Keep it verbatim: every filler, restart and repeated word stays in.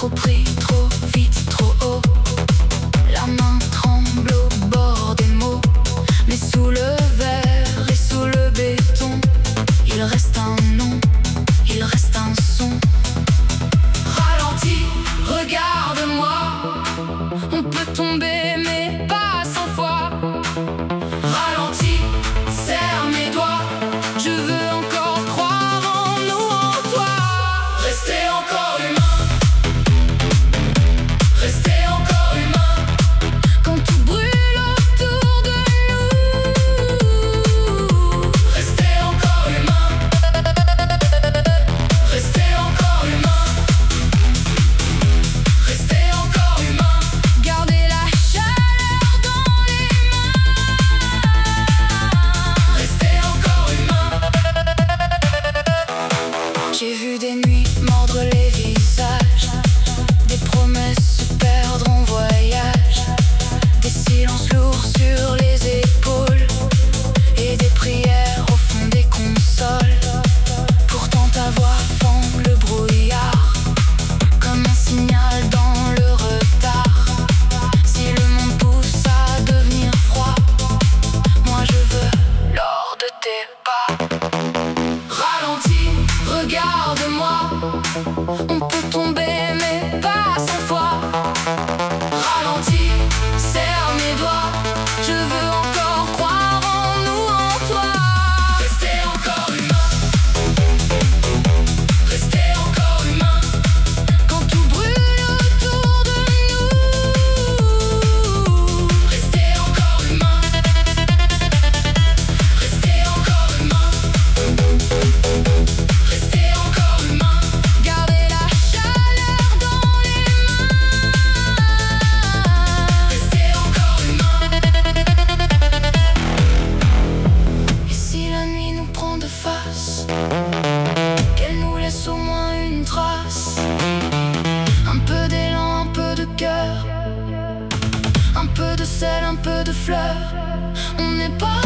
Trop pris, trop vite, trop haut. La main tremble au bord des mots. Mais sous le verre et sous le béton, il reste un nom, il reste un son. Ralentis, regarde-moi. On peut tomber mais pas cent fois. Ralentis, serre mes doigts. Je veux encore croire en nous, en toi. Rester encore humain. Rester encore humain. Quand tout brûle autour de nous. Rester encore humain. Rester encore humain. Rester encore humain. Garder la chaleur dans les mains. Rester encore humain. J'ai vu des nuits mordre les visages, des promesses se perdre en voyage, des silences lourds sur les épaules et des prières au fond des consoles. Pourtant ta voix fend le brouillard comme un signal dans le retard. Si le monde pousse à devenir froid, moi je veux l'or de tes pas. Ralentis, regarde-moi. On peut tomber mais pas cent fois. Ralentis, serre mes doigts. Je veux encore croire en nous, en toi. Rester encore humain. Rester encore humain. Quand tout brûle autour de nous. Rester encore humain. Rester encore humain. Rester encore humain. Garder la chaleur dans les mains. Rester encore humain. Et si la nuit nous prend de face, qu'elle nous laisse au moins une trace. Un peu d'élan, un peu de cœur, un peu de sel, un peu de fleurs. On n'est pas